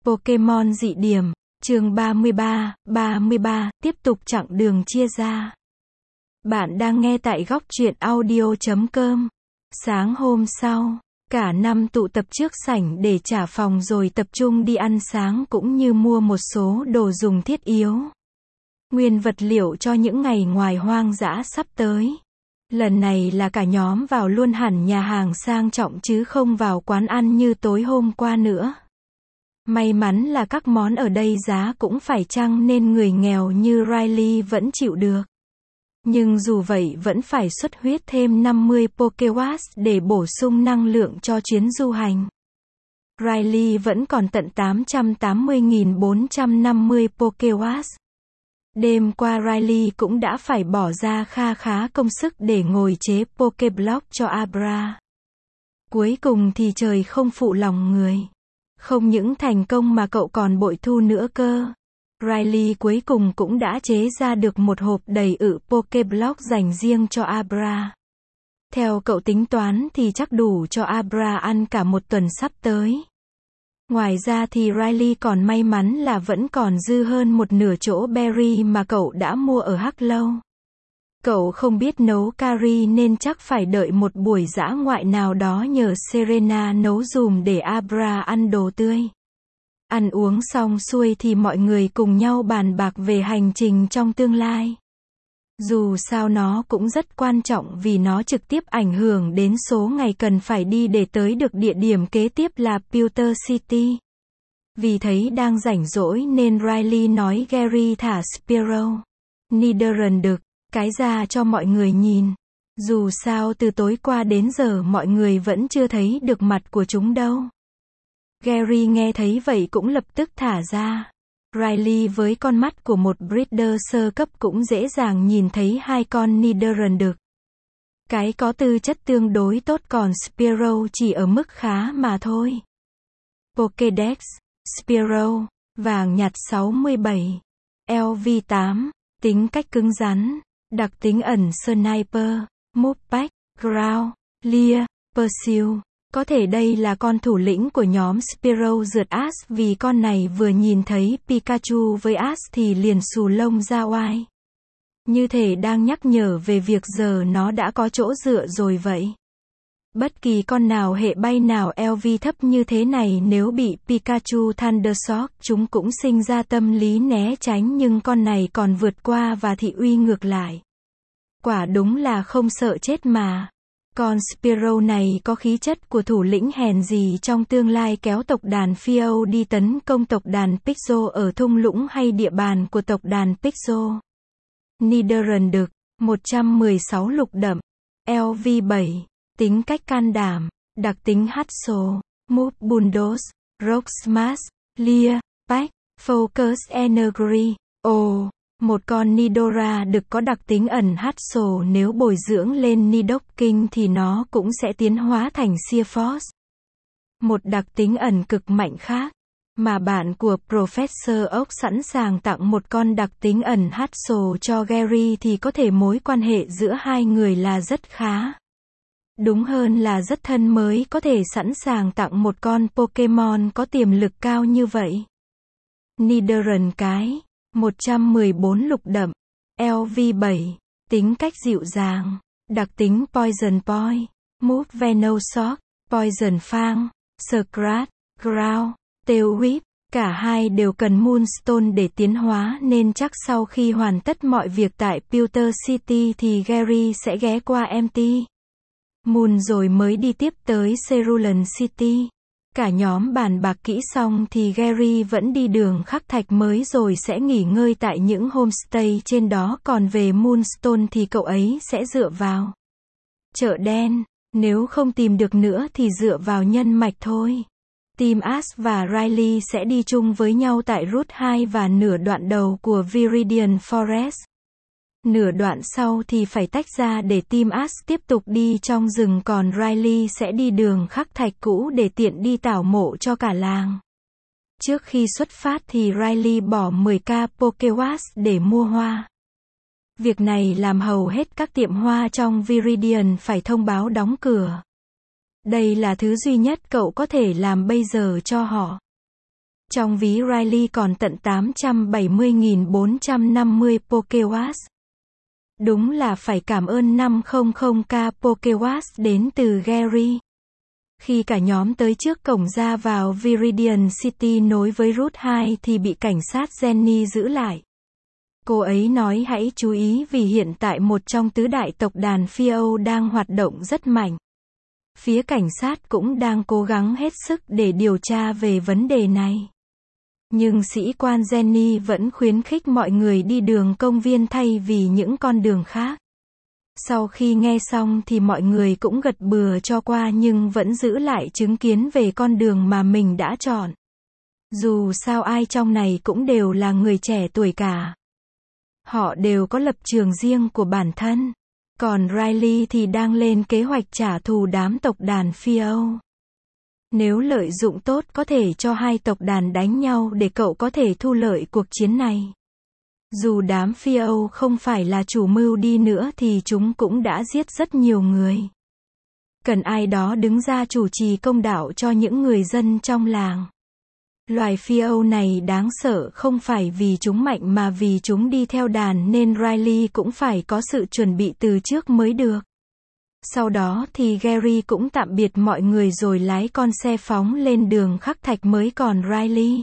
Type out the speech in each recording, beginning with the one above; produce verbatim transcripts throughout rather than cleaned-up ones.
Pokemon dị điểm, chương ba mươi ba, ba mươi ba, tiếp tục chặng đường chia ra. Bạn đang nghe tại góc truyện audio chấm com. Sáng hôm sau, cả năm tụ tập trước sảnh để trả phòng rồi tập trung đi ăn sáng cũng như mua một số đồ dùng thiết yếu. Nguyên vật liệu cho những ngày ngoài hoang dã sắp tới. Lần này là cả nhóm vào luôn hẳn nhà hàng sang trọng chứ không vào quán ăn như tối hôm qua nữa. May mắn là các món ở đây giá cũng phải chăng nên người nghèo như Riley vẫn chịu được. Nhưng dù vậy vẫn phải xuất huyết thêm năm mươi Pokéwatt để bổ sung năng lượng cho chuyến du hành. Riley vẫn còn tận tám trăm tám mươi nghìn bốn trăm năm mươi Pokéwatt. Đêm qua Riley cũng đã phải bỏ ra kha khá công sức để ngồi chế Pokéblock cho Abra. Cuối cùng thì trời không phụ lòng người. Không những thành công mà cậu còn bội thu nữa cơ. Riley cuối cùng cũng đã chế ra được một hộp đầy ự Pokéblock dành riêng cho Abra. Theo cậu tính toán thì chắc đủ cho Abra ăn cả một tuần sắp tới. Ngoài ra thì Riley còn may mắn là vẫn còn dư hơn một nửa chỗ berry mà cậu đã mua ở Hắc Lâu. Cậu không biết nấu curry nên chắc phải đợi một buổi dã ngoại nào đó nhờ Serena nấu dùm để Abra ăn đồ tươi. Ăn uống xong xuôi thì mọi người cùng nhau bàn bạc về hành trình trong tương lai. Dù sao nó cũng rất quan trọng vì nó trực tiếp ảnh hưởng đến số ngày cần phải đi để tới được địa điểm kế tiếp là Pewter City. Vì thấy đang rảnh rỗi nên Riley nói Gary thả Spearow, Nidoran cái ra cho mọi người nhìn. Dù sao từ tối qua đến giờ mọi người vẫn chưa thấy được mặt của chúng đâu. Gary nghe thấy vậy cũng lập tức thả ra. Riley với con mắt của một breeder sơ cấp cũng dễ dàng nhìn thấy hai con Nidoran được. Cái có tư chất tương đối tốt còn Spearow chỉ ở mức khá mà thôi. Pokédex, Spearow, vàng nhạt sáu mươi bảy, L V tám, tính cách cứng rắn, đặc tính ẩn Sniper, Mudpack, Growl, Leer, Pursue. Có thể đây là con thủ lĩnh của nhóm Spearow rượt Ash vì con này vừa nhìn thấy Pikachu với Ash thì liền xù lông ra oai. Như thể đang nhắc nhở về việc giờ nó đã có chỗ dựa rồi vậy. Bất kỳ con nào hệ bay nào L V thấp như thế này nếu bị Pikachu Thundershock chúng cũng sinh ra tâm lý né tránh nhưng con này còn vượt qua và thị uy ngược lại. Quả đúng là không sợ chết mà. Con Spearow này có khí chất của thủ lĩnh hèn gì trong tương lai kéo tộc đàn Phiêu đi tấn công tộc đàn Pixel ở thung lũng hay địa bàn của tộc đàn Pixel. Nidoran đực, một trăm mười sáu lục đậm, L V bảy, tính cách can đảm, đặc tính Hustle, Move Bulldoze, Rock Smash, Leer, Pack, Focus Energy. Ồ, một con Nidora đực có đặc tính ẩn Hustle nếu bồi dưỡng lên Nidoking thì nó cũng sẽ tiến hóa thành Sheer Force. Một đặc tính ẩn cực mạnh khác, mà bạn của Professor Oak sẵn sàng tặng một con đặc tính ẩn Hustle cho Gary thì có thể mối quan hệ giữa hai người là rất khá. Đúng hơn là rất thân mới có thể sẵn sàng tặng một con Pokemon có tiềm lực cao như vậy. Nidoran cái, một trăm mười bốn lục đậm, L V bảy, tính cách dịu dàng, đặc tính Poison Point, Move Venoshock, Poison Fang, Scratch, Growl, Tail Whip, cả hai đều cần Moonstone để tiến hóa nên chắc sau khi hoàn tất mọi việc tại Pewter City thì Gary sẽ ghé qua Empty Moon rồi mới đi tiếp tới Cerulean City. Cả nhóm bàn bạc kỹ xong thì Gary vẫn đi đường khắc thạch mới rồi sẽ nghỉ ngơi tại những homestay trên đó còn về Moonstone thì cậu ấy sẽ dựa vào chợ đen, nếu không tìm được nữa thì dựa vào nhân mạch thôi. Team Ash và Riley sẽ đi chung với nhau tại Route hai và nửa đoạn đầu của Viridian Forest. Nửa đoạn sau thì phải tách ra để Team Ash tiếp tục đi trong rừng còn Riley sẽ đi đường khắc thạch cũ để tiện đi tảo mộ cho cả làng. Trước khi xuất phát thì Riley bỏ mười k Pokéwatt để mua hoa. Việc này làm hầu hết các tiệm hoa trong Viridian phải thông báo đóng cửa. Đây là thứ duy nhất cậu có thể làm bây giờ cho họ. Trong ví Riley còn tận tám trăm bảy mươi nghìn bốn trăm năm mươi Pokéwatts. Đúng là phải cảm ơn năm trăm k Pokéwatts đến từ Gary. Khi cả nhóm tới trước cổng ra vào Viridian City nối với Route hai thì bị cảnh sát Jenny giữ lại. Cô ấy nói hãy chú ý vì hiện tại một trong tứ đại tộc đàn Phi Âu đang hoạt động rất mạnh. Phía cảnh sát cũng đang cố gắng hết sức để điều tra về vấn đề này. Nhưng sĩ quan Jenny vẫn khuyến khích mọi người đi đường công viên thay vì những con đường khác. Sau khi nghe xong thì mọi người cũng gật bừa cho qua nhưng vẫn giữ lại chứng kiến về con đường mà mình đã chọn. Dù sao ai trong này cũng đều là người trẻ tuổi cả. Họ đều có lập trường riêng của bản thân. Còn Riley thì đang lên kế hoạch trả thù đám tộc đàn Phi Âu. Nếu lợi dụng tốt có thể cho hai tộc đàn đánh nhau để cậu có thể thu lợi cuộc chiến này. Dù đám Phi Âu không phải là chủ mưu đi nữa thì chúng cũng đã giết rất nhiều người. Cần ai đó đứng ra chủ trì công đạo cho những người dân trong làng. Loài Phi Âu này đáng sợ không phải vì chúng mạnh mà vì chúng đi theo đàn nên Riley cũng phải có sự chuẩn bị từ trước mới được. Sau đó thì Gary cũng tạm biệt mọi người rồi lái con xe phóng lên đường khắc thạch mới còn Riley,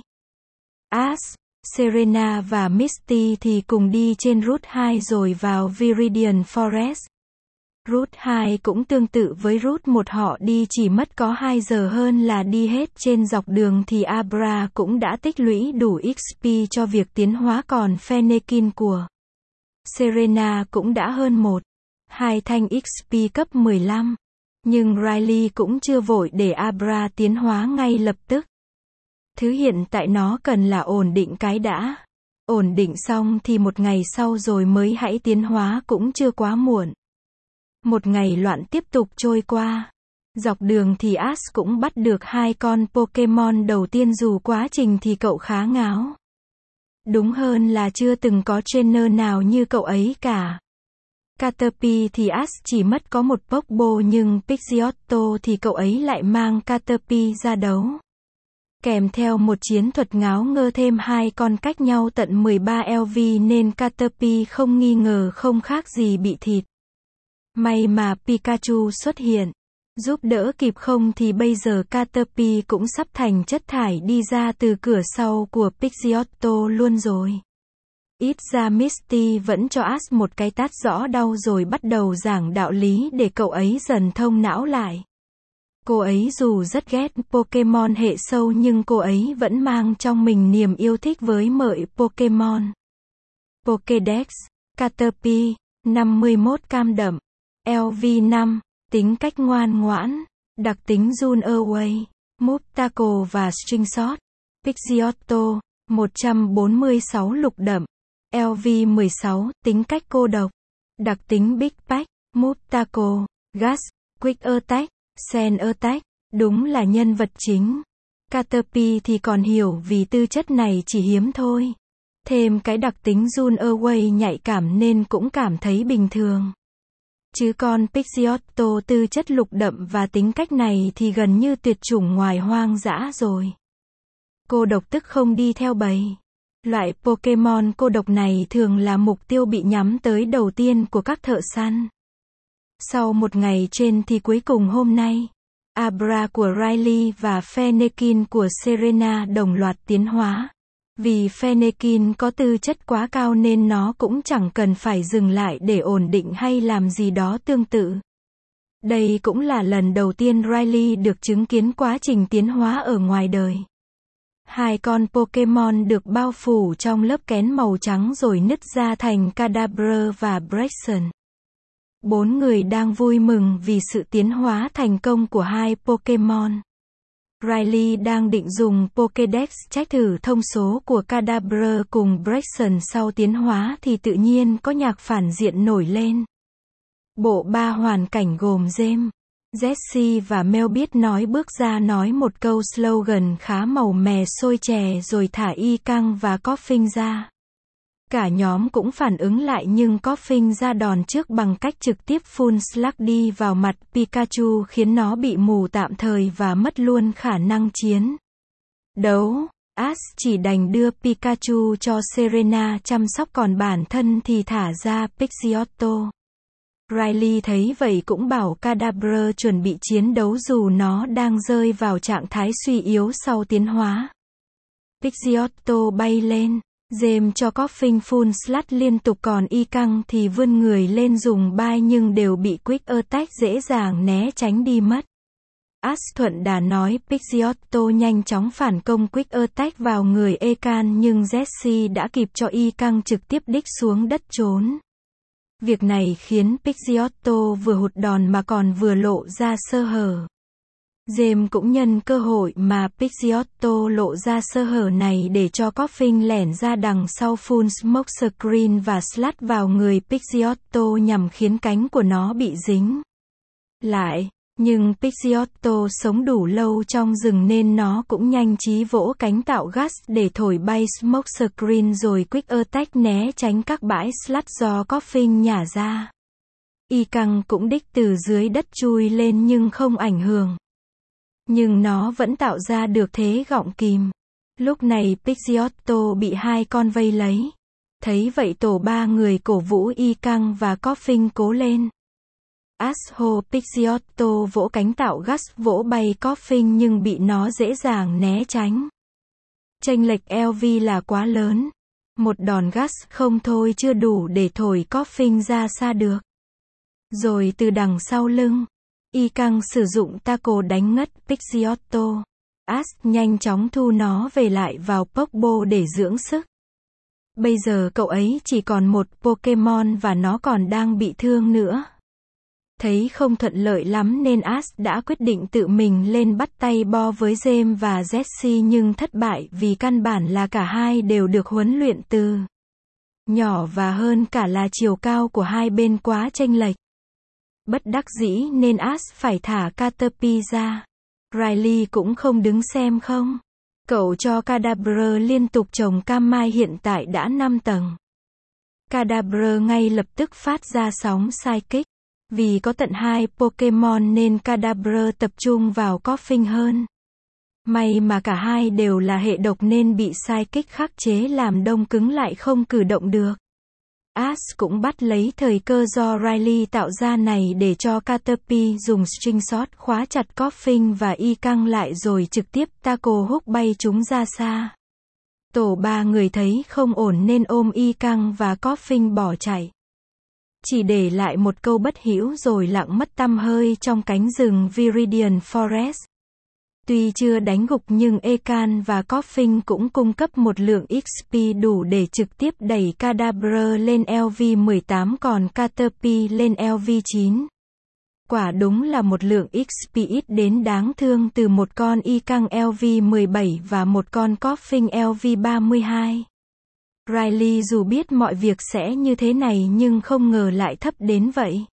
Ash, Serena và Misty thì cùng đi trên Route hai rồi vào Viridian Forest. Route hai cũng tương tự với Route một, họ đi chỉ mất có hai giờ hơn là đi hết trên dọc đường thì Abra cũng đã tích lũy đủ ích pê cho việc tiến hóa còn Fennekin của Serena cũng đã hơn một, hai thanh ích pê cấp mười lăm. Nhưng Riley cũng chưa vội để Abra tiến hóa ngay lập tức. Thứ hiện tại nó cần là ổn định cái đã. Ổn định xong thì một ngày sau rồi mới hãy tiến hóa cũng chưa quá muộn. Một ngày loạn tiếp tục trôi qua. Dọc đường thì Ash cũng bắt được hai con Pokemon đầu tiên dù quá trình thì cậu khá ngáo. Đúng hơn là chưa từng có trainer nào như cậu ấy cả. Caterpie thì Ash chỉ mất có một Pokeball nhưng Pidgeotto thì cậu ấy lại mang Caterpie ra đấu. Kèm theo một chiến thuật ngáo ngơ thêm hai con cách nhau tận mười ba L V nên Caterpie không nghi ngờ không khác gì bị thịt. May mà Pikachu xuất hiện, giúp đỡ kịp không thì bây giờ Caterpie cũng sắp thành chất thải đi ra từ cửa sau của Pidgeotto luôn rồi. Ít ra Misty vẫn cho Ash một cái tát rõ đau rồi bắt đầu giảng đạo lý để cậu ấy dần thông não lại. Cô ấy dù rất ghét Pokemon hệ sâu nhưng cô ấy vẫn mang trong mình niềm yêu thích với mợi Pokemon. Pokédex, Caterpie, năm mươi mốt cam đậm, L V năm, tính cách ngoan ngoãn, đặc tính Run Away, Muptaco và Stringshot. Pidgeotto, một trăm bốn mươi sáu lục đậm, L V mười sáu, tính cách cô độc, đặc tính Big Pack, Muptaco, Gas, Quick Attack, Sand Attack, đúng là nhân vật chính. Caterpie thì còn hiểu vì tư chất này chỉ hiếm thôi. Thêm cái đặc tính Run Away nhạy cảm nên cũng cảm thấy bình thường. Chứ con Pidgeotto tư chất lục đậm và tính cách này thì gần như tuyệt chủng ngoài hoang dã rồi. Cô độc tức không đi theo bầy. Loại Pokemon cô độc này thường là mục tiêu bị nhắm tới đầu tiên của các thợ săn. Sau một ngày trên thì cuối cùng hôm nay, Abra của Riley và Fennekin của Serena đồng loạt tiến hóa. Vì Fennekin có tư chất quá cao nên nó cũng chẳng cần phải dừng lại để ổn định hay làm gì đó tương tự. Đây cũng là lần đầu tiên Riley được chứng kiến quá trình tiến hóa ở ngoài đời. Hai con Pokemon được bao phủ trong lớp kén màu trắng rồi nứt ra thành Kadabra và Braixen. Bốn người đang vui mừng vì sự tiến hóa thành công của hai Pokemon. Riley đang định dùng Pokédex check thử thông số của Kadabra cùng Braixen sau tiến hóa thì tự nhiên có nhạc phản diện nổi lên. Bộ ba hoàn cảnh gồm James, Jessie và Mel biết nói bước ra nói một câu slogan khá màu mè sôi chè rồi thả y căng và Koffing ra. Cả nhóm cũng phản ứng lại nhưng Koffing ra đòn trước bằng cách trực tiếp phun Sluggy vào mặt Pikachu khiến nó bị mù tạm thời và mất luôn khả năng chiến đấu. Ash chỉ đành đưa Pikachu cho Serena chăm sóc còn bản thân thì thả ra Pidgeotto. Riley thấy vậy cũng bảo Kadabra chuẩn bị chiến đấu dù nó đang rơi vào trạng thái suy yếu sau tiến hóa. Pidgeotto bay lên. James cho Koffing full slot liên tục còn y căng thì vươn người lên dùng bite nhưng đều bị Quick Attack dễ dàng né tránh đi mất. Ash thuận đà nói Pidgeotto nhanh chóng phản công Quick Attack vào người Ekan nhưng Jessie đã kịp cho y căng trực tiếp đích xuống đất trốn. Việc này khiến Pidgeotto vừa hụt đòn mà còn vừa lộ ra sơ hở. James cũng nhân cơ hội mà Pidgeotto lộ ra sơ hở này để cho Koffing lẻn ra đằng sau full smoke screen và slot vào người Pidgeotto nhằm khiến cánh của nó bị dính lại. Nhưng Pidgeotto sống đủ lâu trong rừng nên nó cũng nhanh trí vỗ cánh tạo gas để thổi bay smoke screen rồi Quick Attack né tránh các bãi slot do Koffing nhả ra. Y căng cũng đích từ dưới đất chui lên nhưng không ảnh hưởng. Nhưng nó vẫn tạo ra được thế gọng kìm. Lúc này Pidgeotto bị hai con vây lấy. Thấy vậy tổ ba người cổ vũ y căng và Koffing cố lên. Asshole Pidgeotto vỗ cánh tạo gas vỗ bay Koffing nhưng bị nó dễ dàng né tránh. Chênh lệch L V là quá lớn. Một đòn gas không thôi chưa đủ để thổi Koffing ra xa được. Rồi từ đằng sau lưng, y căng sử dụng tackle đánh ngất Pidgeotto. Ash nhanh chóng thu nó về lại vào Pokeball để dưỡng sức. Bây giờ cậu ấy chỉ còn một Pokemon và nó còn đang bị thương nữa. Thấy không thuận lợi lắm nên Ash đã quyết định tự mình lên bắt tay bo với James và Jessie nhưng thất bại vì căn bản là cả hai đều được huấn luyện từ nhỏ và hơn cả là chiều cao của hai bên quá chênh lệch. Bất đắc dĩ nên Ash phải thả Caterpie ra. Riley cũng không đứng xem không. Cậu cho Kadabra liên tục trồng cam mai hiện tại đã năm tầng. Kadabra ngay lập tức phát ra sóng Psychic. Vì có tận hai Pokemon nên Kadabra tập trung vào Koffing hơn. May mà cả hai đều là hệ độc nên bị Psychic khắc chế làm đông cứng lại không cử động được. Ash cũng bắt lấy thời cơ do Riley tạo ra này để cho Caterpie dùng string shot khóa chặt Koffing và y căng lại rồi trực tiếp tackle hook bay chúng ra xa. Tổ ba người thấy không ổn nên ôm y căng và Koffing bỏ chạy. Chỉ để lại một câu bất hữu rồi lặng mất tăm hơi trong cánh rừng Viridian Forest. Tuy chưa đánh gục nhưng Ekan và Koffing cũng cung cấp một lượng ích pê đủ để trực tiếp đẩy Kadabra lên L V mười tám còn Caterpie lên L V chín. Quả đúng là một lượng ích pê ít đến đáng thương từ một con y căng L V mười bảy và một con Koffing L V ba mươi hai. Riley dù biết mọi việc sẽ như thế này nhưng không ngờ lại thấp đến vậy.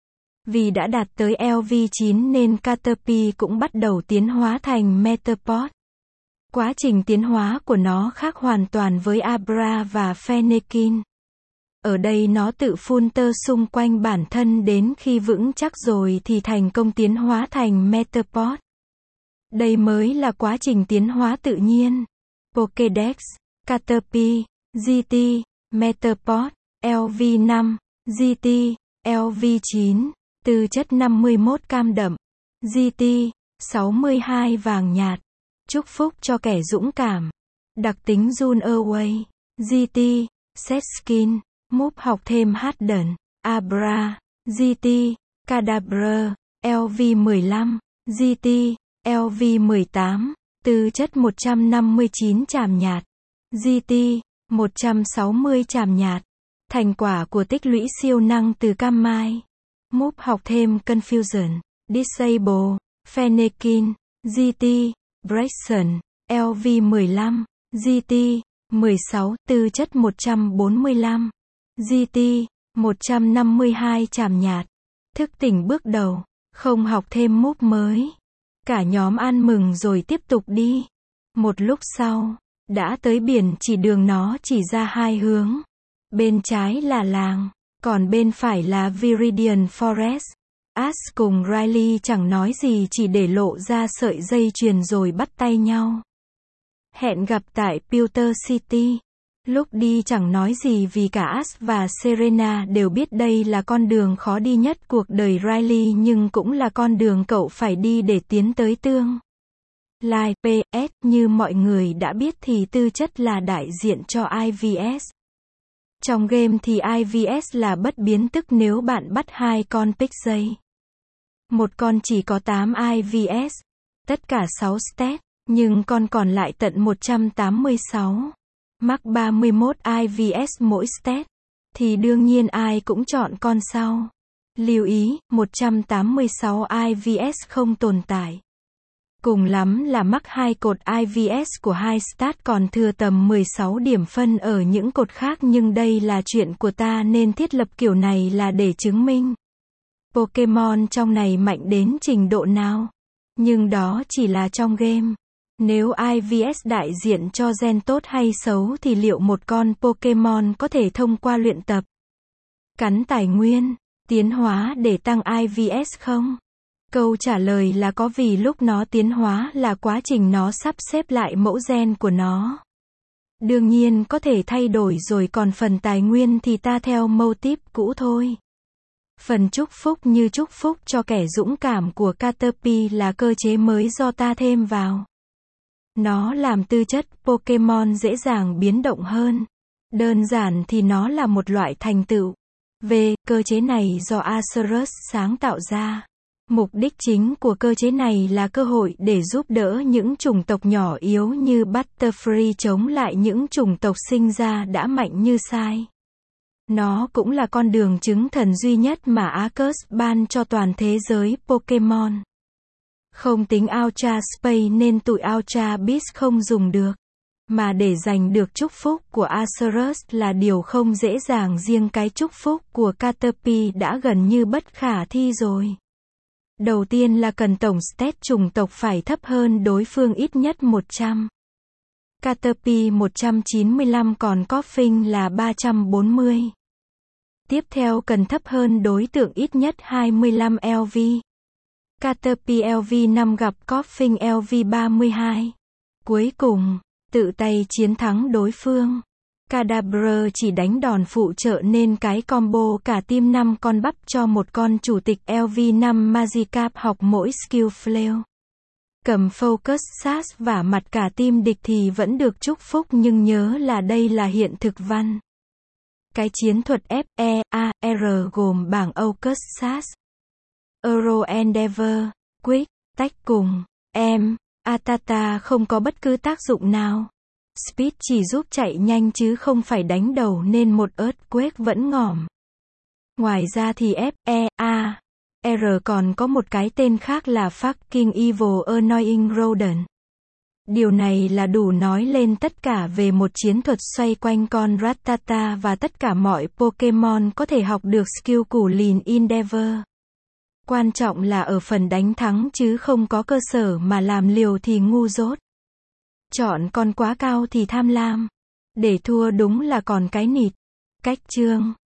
Vì đã đạt tới L V chín nên Caterpie cũng bắt đầu tiến hóa thành Metapod. Quá trình tiến hóa của nó khác hoàn toàn với Abra và Fennekin. Ở đây nó tự phun tơ xung quanh bản thân đến khi vững chắc rồi thì thành công tiến hóa thành Metapod. Đây mới là quá trình tiến hóa tự nhiên. Pokédex, Caterpie, giê tê, Metapod, L V năm, giê tê, L V chín, tư chất năm mươi mốt cam đậm, giê tê, sáu mươi hai vàng nhạt, chúc phúc cho kẻ dũng cảm, đặc tính Run Away, giê tê, Set Skin, Move học thêm Harden, Abra, giê tê, Kadabra, L V mười lăm, giê tê, L V mười tám, tư chất một trăm năm mươi chín chàm nhạt, giê tê, một trăm sáu mươi chàm nhạt, thành quả của tích lũy siêu năng từ cam mai. Move học thêm Confusion, Disable, Fennekin, giê tê, Braixen, L V mười lăm, giê tê, mười sáu, tư chất một trăm bốn mươi lăm, giê tê, một trăm năm mươi hai chàm nhạt, thức tỉnh bước đầu, không học thêm move mới. Cả nhóm ăn mừng rồi tiếp tục đi. Một lúc sau, đã tới biển chỉ đường nó chỉ ra hai hướng. Bên trái là làng, còn bên phải là Viridian Forest. Ash cùng Riley chẳng nói gì chỉ để lộ ra sợi dây chuyền rồi bắt tay nhau. Hẹn gặp tại Pewter City. Lúc đi chẳng nói gì vì cả Ash và Serena đều biết đây là con đường khó đi nhất cuộc đời Riley nhưng cũng là con đường cậu phải đi để tiến tới tương lai. pê ét Như mọi người đã biết thì tư chất là đại diện cho i vê ét. Trong game thì i vê ét là bất biến, tức nếu bạn bắt hai con pick dây, một con chỉ có tám i vê ét, tất cả sáu stat, nhưng con còn lại tận một trăm tám mươi sáu, mắc ba mươi mốt i vê ét mỗi stat, thì đương nhiên ai cũng chọn con sau. Lưu ý, một trăm tám mươi sáu i vê ét không tồn tại. Cùng lắm là mắc hai cột i vê ét của hai stat, còn thừa tầm mười sáu điểm phân ở những cột khác, nhưng đây là chuyện của ta nên thiết lập kiểu này là để chứng minh Pokemon trong này mạnh đến trình độ nào. Nhưng đó chỉ là trong game. Nếu i vê ét đại diện cho gen tốt hay xấu thì liệu một con Pokemon có thể thông qua luyện tập, cắn tài nguyên, tiến hóa để tăng i vê ét không? Câu trả lời là có, vì lúc nó tiến hóa là quá trình nó sắp xếp lại mẫu gen của nó. Đương nhiên có thể thay đổi rồi, còn phần tài nguyên thì ta theo mô típ cũ thôi. Phần chúc phúc như chúc phúc cho kẻ dũng cảm của Caterpie là cơ chế mới do ta thêm vào. Nó làm tư chất Pokemon dễ dàng biến động hơn. Đơn giản thì nó là một loại thành tựu. V. Cơ chế này do Acerus sáng tạo ra. Mục đích chính của cơ chế này là cơ hội để giúp đỡ những chủng tộc nhỏ yếu như Butterfree chống lại những chủng tộc sinh ra đã mạnh như Sai. Nó cũng là con đường chứng thần duy nhất mà Arceus ban cho toàn thế giới Pokemon. Không tính Ultra Space nên tụi Ultra Beast không dùng được. Mà để giành được chúc phúc của Acerus là điều không dễ dàng, riêng cái chúc phúc của Caterpie đã gần như bất khả thi rồi. Đầu tiên là cần tổng stat chủng tộc phải thấp hơn đối phương ít nhất một trăm. Caterpie một trăm chín mươi lăm, còn Koffing là ba trăm bốn mươi. Tiếp theo cần thấp hơn đối tượng ít nhất hai mươi lăm lv. Caterpie lv năm gặp Koffing lv ba mươi hai. Cuối cùng, tự tay chiến thắng đối phương. Kadabra chỉ đánh đòn phụ trợ nên cái combo cả team năm con bắp cho một con chủ tịch lv năm Magikarp học mỗi skill flail. Cầm Focus Sash vả mặt cả team địch thì vẫn được chúc phúc, nhưng nhớ là đây là hiện thực văn. Cái chiến thuật F E A R gồm bảng Focus Sash, Euro Endeavor, Quick, tách cùng, em, Atata không có bất cứ tác dụng nào. Speed chỉ giúp chạy nhanh chứ không phải đánh đầu nên một Earthquake vẫn ngỏm. Ngoài ra thì F E A R còn có một cái tên khác là Fucking Evil Annoying Rodent. Điều này là đủ nói lên tất cả về một chiến thuật xoay quanh con Rattata và tất cả mọi Pokemon có thể học được skill củ lìn Endeavor. Quan trọng là ở phần đánh thắng chứ không có cơ sở mà làm liều thì ngu dốt. Chọn con quá cao thì tham lam. Để thua đúng là còn cái nịt. Cách chương